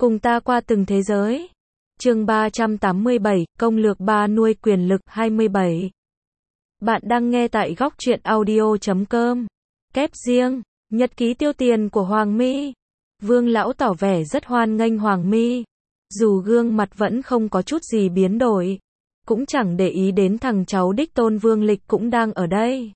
Cùng ta qua từng thế giới. Chương 387, công lược 3 nuôi quyền lực 27. Bạn đang nghe tại góc truyện audio.com. Kép riêng, nhật ký tiêu tiền của Hoàng My. Vương lão tỏ vẻ rất hoan nghênh Hoàng My. Dù gương mặt vẫn không có chút gì biến đổi. Cũng chẳng để ý đến thằng cháu đích tôn Vương Lịch cũng đang ở đây.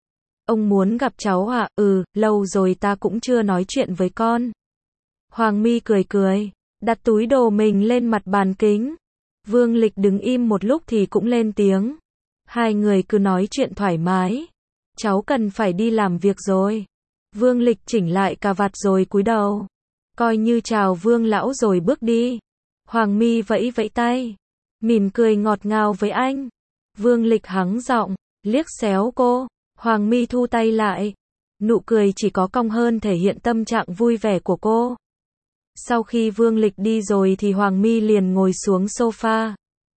Ông muốn gặp cháu à? Lâu rồi ta cũng chưa nói chuyện với con. Hoàng My cười cười, đặt túi đồ mình lên mặt bàn kính. Vương Lịch đứng im một lúc thì cũng lên tiếng. Hai người cứ nói chuyện thoải mái. Cháu cần phải đi làm việc rồi. Vương Lịch chỉnh lại cà vạt rồi cúi đầu. Coi như chào Vương lão rồi bước đi. Hoàng My vẫy vẫy tay. Mỉm cười ngọt ngào với anh. Vương Lịch hắng giọng, liếc xéo cô. Hoàng My thu tay lại. Nụ cười chỉ có cong hơn thể hiện tâm trạng vui vẻ của cô. Sau khi Vương Lịch đi rồi thì Hoàng My liền ngồi xuống sofa.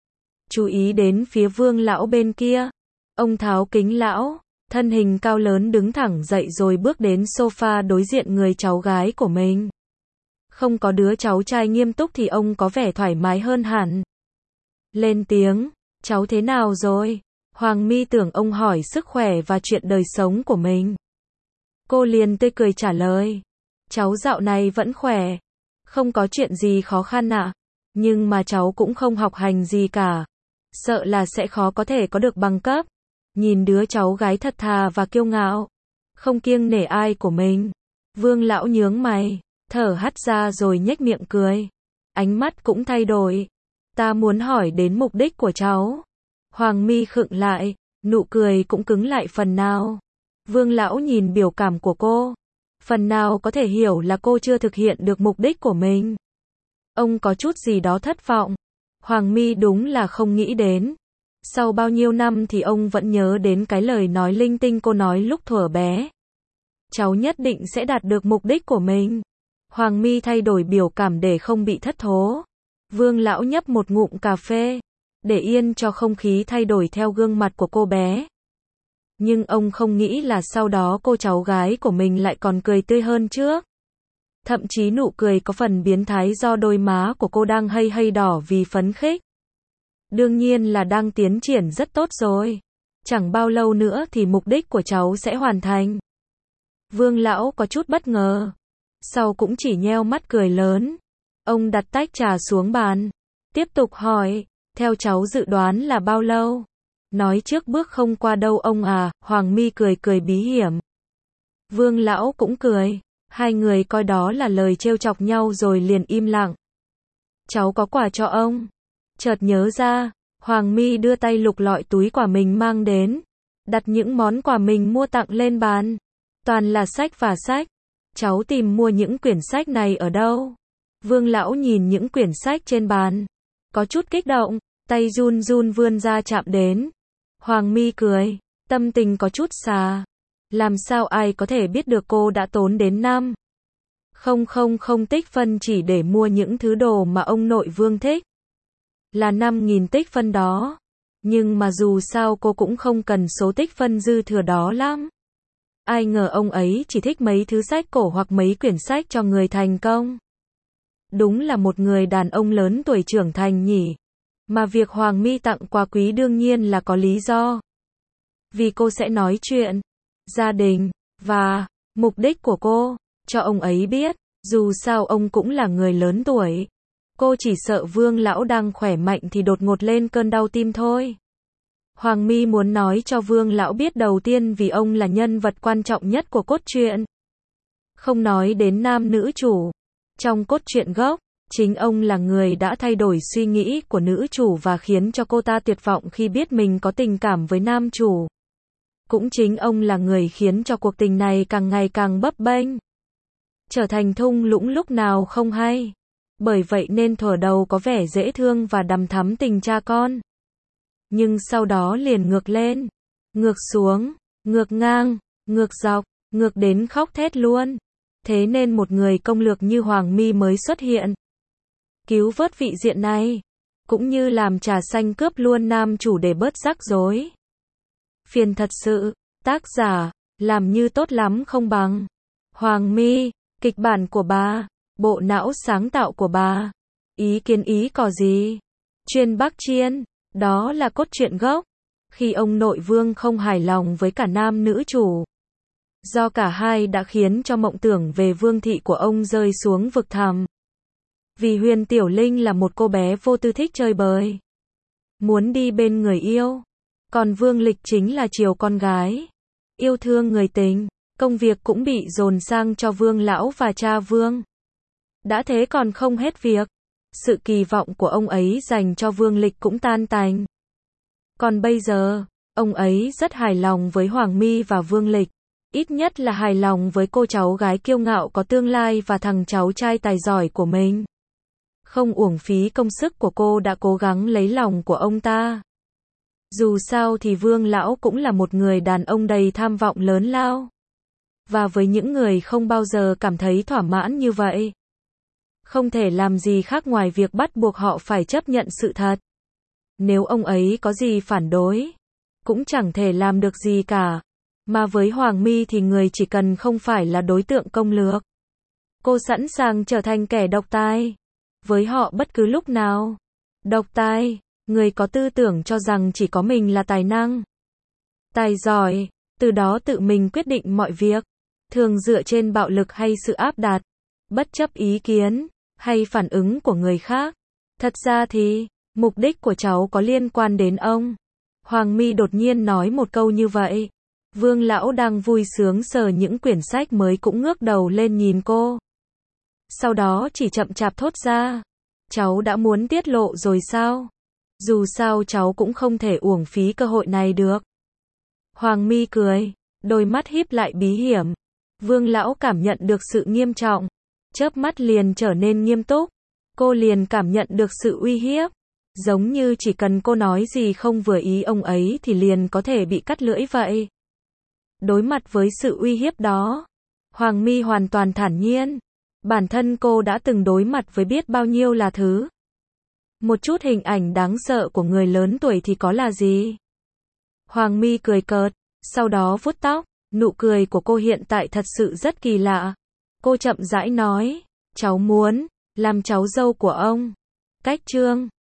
Chú ý đến phía Vương lão bên kia. Ông tháo kính lão, thân hình cao lớn đứng thẳng dậy rồi bước đến sofa đối diện người cháu gái của mình. Không có đứa cháu trai nghiêm túc thì ông có vẻ thoải mái hơn hẳn. Lên tiếng, cháu thế nào rồi? Hoàng My tưởng ông hỏi sức khỏe và chuyện đời sống của mình. Cô liền tươi cười trả lời. Cháu dạo này vẫn khỏe. Không có chuyện gì khó khăn ạ. Nhưng mà cháu cũng không học hành gì cả. Sợ là sẽ khó có thể có được bằng cấp. Nhìn đứa cháu gái thật thà và kiêu ngạo. Không kiêng nể ai của mình. Vương lão nhướng mày, thở hắt ra rồi nhếch miệng cười. Ánh mắt cũng thay đổi. Ta muốn hỏi đến mục đích của cháu. Hoàng My khựng lại, nụ cười cũng cứng lại phần nào. Vương lão nhìn biểu cảm của cô. Phần nào có thể hiểu là cô chưa thực hiện được mục đích của mình. Ông có chút gì đó thất vọng. Hoàng My đúng là không nghĩ đến. Sau bao nhiêu năm thì ông vẫn nhớ đến cái lời nói linh tinh cô nói lúc thuở bé. Cháu nhất định sẽ đạt được mục đích của mình. Hoàng My thay đổi biểu cảm để không bị thất thố. Vương lão nhấp một ngụm cà phê, để yên cho không khí thay đổi theo gương mặt của cô bé. Nhưng ông không nghĩ là sau đó cô cháu gái của mình lại còn cười tươi hơn trước. Thậm chí nụ cười có phần biến thái do đôi má của cô đang hay hay đỏ vì phấn khích. Đương nhiên là đang tiến triển rất tốt rồi. Chẳng bao lâu nữa thì mục đích của cháu sẽ hoàn thành. Vương lão có chút bất ngờ. Sau cũng chỉ nheo mắt cười lớn. Ông đặt tách trà xuống bàn. Tiếp tục hỏi, theo cháu dự đoán là bao lâu? Nói trước bước không qua đâu ông à. Hoàng My cười cười bí hiểm. Vương lão cũng cười. Hai người coi đó là lời trêu chọc nhau rồi liền im lặng. Cháu có quà cho ông. Chợt nhớ ra, Hoàng My đưa tay lục lọi túi quà mình mang đến. Đặt những món quà mình mua tặng lên bàn. Toàn là sách và sách. Cháu tìm mua những quyển sách này ở đâu? Vương lão nhìn những quyển sách trên bàn. Có chút kích động, tay run run vươn ra chạm đến. Hoàng My cười, tâm tình có chút xà. Làm sao ai có thể biết được cô đã tốn đến 5.000 tích phân chỉ để mua những thứ đồ mà ông nội Vương thích. Là 5.000 tích phân đó. Nhưng mà dù sao cô cũng không cần số tích phân dư thừa đó lắm. Ai ngờ ông ấy chỉ thích mấy thứ sách cổ hoặc mấy quyển sách cho người thành công. Đúng là một người đàn ông lớn tuổi trưởng thành nhỉ. Mà việc Hoàng My tặng quà quý đương nhiên là có lý do. Vì cô sẽ nói chuyện, gia đình, và mục đích của cô, cho ông ấy biết. Dù sao ông cũng là người lớn tuổi. Cô chỉ sợ Vương lão đang khỏe mạnh thì đột ngột lên cơn đau tim thôi. Hoàng My muốn nói cho Vương lão biết đầu tiên vì ông là nhân vật quan trọng nhất của cốt truyện. Không nói đến nam nữ chủ. Trong cốt truyện gốc, chính ông là người đã thay đổi suy nghĩ của nữ chủ và khiến cho cô ta tuyệt vọng khi biết mình có tình cảm với nam chủ. Cũng chính ông là người khiến cho cuộc tình này càng ngày càng bấp bênh. Trở thành thung lũng lúc nào không hay. Bởi vậy nên thuở đầu có vẻ dễ thương và đằm thắm tình cha con. Nhưng sau đó liền ngược lên, ngược xuống, ngược ngang, ngược dọc, ngược đến khóc thét luôn. Thế nên một người công lược như Hoàng My mới xuất hiện. Cứu vớt vị diện này. Cũng như làm trà xanh cướp luôn nam chủ để bớt rắc rối. Phiền thật sự. Tác giả, làm như tốt lắm không bằng. Hoàng My, kịch bản của bà. Bộ não sáng tạo của bà. Ý kiến ý có gì? Chuyên Bắc Chiên. Đó là cốt truyện gốc. Khi ông nội Vương không hài lòng với cả nam nữ chủ. Do cả hai đã khiến cho mộng tưởng về vương thị của ông rơi xuống vực thẳm. Vì Huyền Tiểu Linh là một cô bé vô tư thích chơi bời. Muốn đi bên người yêu. Còn Vương Lịch chính là chiều con gái. Yêu thương người tình. Công việc cũng bị dồn sang cho Vương lão và cha Vương. Đã thế còn không hết việc. Sự kỳ vọng của ông ấy dành cho Vương Lịch cũng tan tành. Còn bây giờ, ông ấy rất hài lòng với Hoàng My và Vương Lịch. Ít nhất là hài lòng với cô cháu gái kiêu ngạo có tương lai và thằng cháu trai tài giỏi của mình. Không uổng phí công sức của cô đã cố gắng lấy lòng của ông ta. Dù sao thì Vương lão cũng là một người đàn ông đầy tham vọng lớn lao. Và với những người không bao giờ cảm thấy thỏa mãn như vậy, không thể làm gì khác ngoài việc bắt buộc họ phải chấp nhận sự thật. Nếu ông ấy có gì phản đối, cũng chẳng thể làm được gì cả. Mà với Hoàng My thì người chỉ cần không phải là đối tượng công lược. Cô sẵn sàng trở thành kẻ độc tài. Với họ bất cứ lúc nào. Độc tài, người có tư tưởng cho rằng chỉ có mình là tài năng. Tài giỏi, từ đó tự mình quyết định mọi việc. Thường dựa trên bạo lực hay sự áp đặt. Bất chấp ý kiến, hay phản ứng của người khác. Thật ra thì, mục đích của cháu có liên quan đến ông. Hoàng My đột nhiên nói một câu như vậy. Vương lão đang vui sướng sờ những quyển sách mới cũng ngước đầu lên nhìn cô. Sau đó chỉ chậm chạp thốt ra. Cháu đã muốn tiết lộ rồi sao? Dù sao cháu cũng không thể uổng phí cơ hội này được. Hoàng My cười, đôi mắt híp lại bí hiểm. Vương lão cảm nhận được sự nghiêm trọng. Chớp mắt liền trở nên nghiêm túc. Cô liền cảm nhận được sự uy hiếp. Giống như chỉ cần cô nói gì không vừa ý ông ấy thì liền có thể bị cắt lưỡi vậy. Đối mặt với sự uy hiếp đó, Hoàng My hoàn toàn thản nhiên. Bản thân cô đã từng đối mặt với biết bao nhiêu là thứ. Một chút hình ảnh đáng sợ của người lớn tuổi thì có là gì? Hoàng My cười cợt, sau đó vuốt tóc. Nụ cười của cô hiện tại thật sự rất kỳ lạ. Cô chậm rãi nói, cháu muốn làm cháu dâu của ông. Cách chương